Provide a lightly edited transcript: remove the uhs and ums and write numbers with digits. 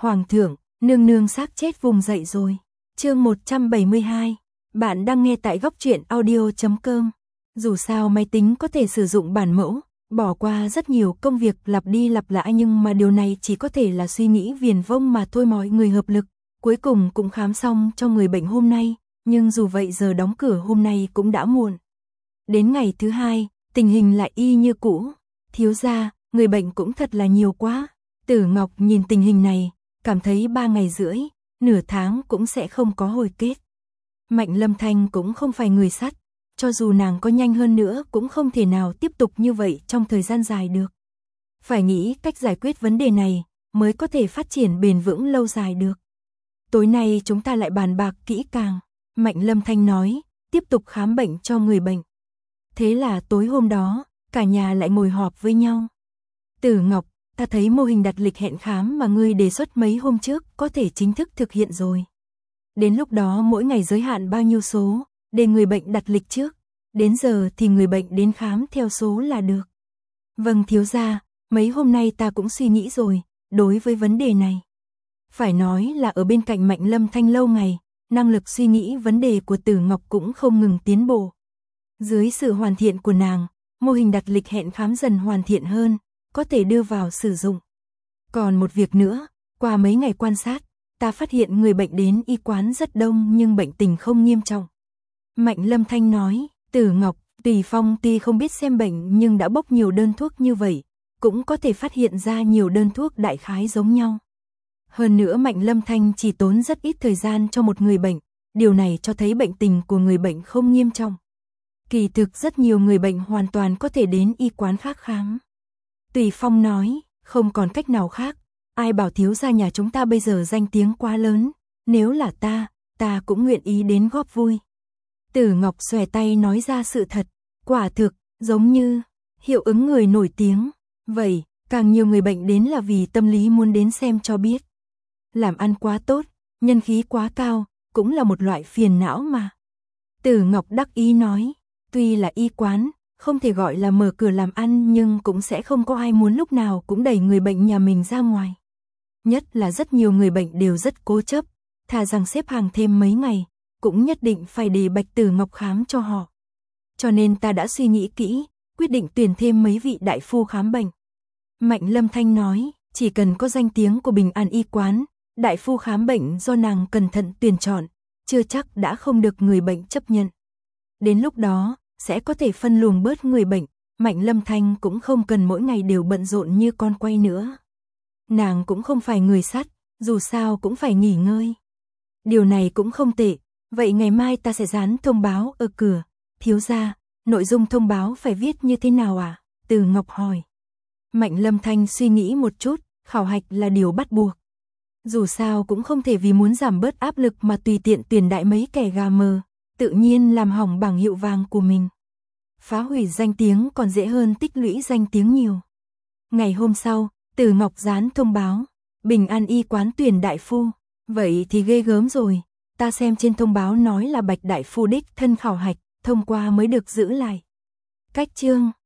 Hoàng thượng, nương nương xác chết vùng dậy rồi. Chương 172. Bạn đang nghe tại góc truyện audio.com. Dù sao máy tính có thể sử dụng bản mẫu, bỏ qua rất nhiều công việc lặp đi lặp lại, nhưng mà điều này chỉ có thể là suy nghĩ viển vông mà thôi. Mọi người hợp lực, cuối cùng cũng khám xong cho người bệnh hôm nay, nhưng dù vậy giờ đóng cửa hôm nay cũng đã muộn. Đến ngày thứ hai, tình hình lại y như cũ. Thiếu gia, người bệnh cũng thật là nhiều quá. Tử Ngọc nhìn tình hình này, cảm thấy 3 ngày rưỡi, nửa tháng cũng sẽ không có hồi kết. Mạnh Lâm Thanh cũng không phải người sắt, cho dù nàng có nhanh hơn nữa cũng không thể nào tiếp tục như vậy trong thời gian dài được. Phải nghĩ cách giải quyết vấn đề này mới có thể phát triển bền vững lâu dài được. Tối nay chúng ta lại bàn bạc kỹ càng, Mạnh Lâm Thanh nói, tiếp tục khám bệnh cho người bệnh. Thế là tối hôm đó, cả nhà lại ngồi họp với nhau. Tử Ngọc, ta thấy mô hình đặt lịch hẹn khám mà ngươi đề xuất mấy hôm trước có thể chính thức thực hiện rồi. Đến lúc đó mỗi ngày giới hạn bao nhiêu số, để người bệnh đặt lịch trước, đến giờ thì người bệnh đến khám theo số là được. Vâng thiếu gia, mấy hôm nay ta cũng suy nghĩ rồi, đối với vấn đề này. Phải nói là ở bên cạnh Mạnh Lâm Thanh lâu ngày, năng lực suy nghĩ vấn đề của Tử Ngọc cũng không ngừng tiến bộ. Dưới sự hoàn thiện của nàng, mô hình đặt lịch hẹn khám dần hoàn thiện hơn, có thể đưa vào sử dụng. Còn một việc nữa, qua mấy ngày quan sát, ta phát hiện người bệnh đến y quán rất đông nhưng bệnh tình không nghiêm trọng. Mạnh Lâm Thanh nói, Tử Ngọc, Tùy Phong tuy không biết xem bệnh nhưng đã bốc nhiều đơn thuốc như vậy, cũng có thể phát hiện ra nhiều đơn thuốc đại khái giống nhau. Hơn nữa Mạnh Lâm Thanh chỉ tốn rất ít thời gian cho một người bệnh, điều này cho thấy bệnh tình của người bệnh không nghiêm trọng. Kỳ thực rất nhiều người bệnh hoàn toàn có thể đến y quán khác khám. Tùy Phong nói, không còn cách nào khác, ai bảo thiếu gia nhà chúng ta bây giờ danh tiếng quá lớn, nếu là ta cũng nguyện ý đến góp vui. Tử Ngọc xòe tay nói ra sự thật, quả thực, giống như hiệu ứng người nổi tiếng, vậy, càng nhiều người bệnh đến là vì tâm lý muốn đến xem cho biết. Làm ăn quá tốt, nhân khí quá cao, cũng là một loại phiền não mà. Tử Ngọc đắc ý nói, tuy là y quán, không thể gọi là mở cửa làm ăn nhưng cũng sẽ không có ai muốn lúc nào cũng đẩy người bệnh nhà mình ra ngoài. Nhất là rất nhiều người bệnh đều rất cố chấp, thà rằng xếp hàng thêm mấy ngày, cũng nhất định phải để Bạch Tử Ngọc khám cho họ. Cho nên ta đã suy nghĩ kỹ, quyết định tuyển thêm mấy vị đại phu khám bệnh. Mạnh Lâm Thanh nói, chỉ cần có danh tiếng của Bình An y quán, đại phu khám bệnh do nàng cẩn thận tuyển chọn, chưa chắc đã không được người bệnh chấp nhận. Đến lúc đó, sẽ có thể phân luồng bớt người bệnh, Mạnh Lâm Thanh cũng không cần mỗi ngày đều bận rộn như con quay nữa. Nàng cũng không phải người sắt, dù sao cũng phải nghỉ ngơi. Điều này cũng không tệ, vậy ngày mai ta sẽ dán thông báo ở cửa. Thiếu gia, nội dung thông báo phải viết như thế nào à? Từ Ngọc hỏi. Mạnh Lâm Thanh suy nghĩ một chút, khảo hạch là điều bắt buộc. Dù sao cũng không thể vì muốn giảm bớt áp lực mà tùy tiện tuyển đại mấy kẻ gà mờ, tự nhiên làm hỏng bảng hiệu vàng của mình. Phá hủy danh tiếng còn dễ hơn tích lũy danh tiếng nhiều. Ngày hôm sau, Từ Ngọc dán thông báo, Bình An y quán tuyển đại phu. Vậy thì ghê gớm rồi, ta xem trên thông báo nói là Bạch đại phu đích thân khảo hạch, thông qua mới được giữ lại. Cách chương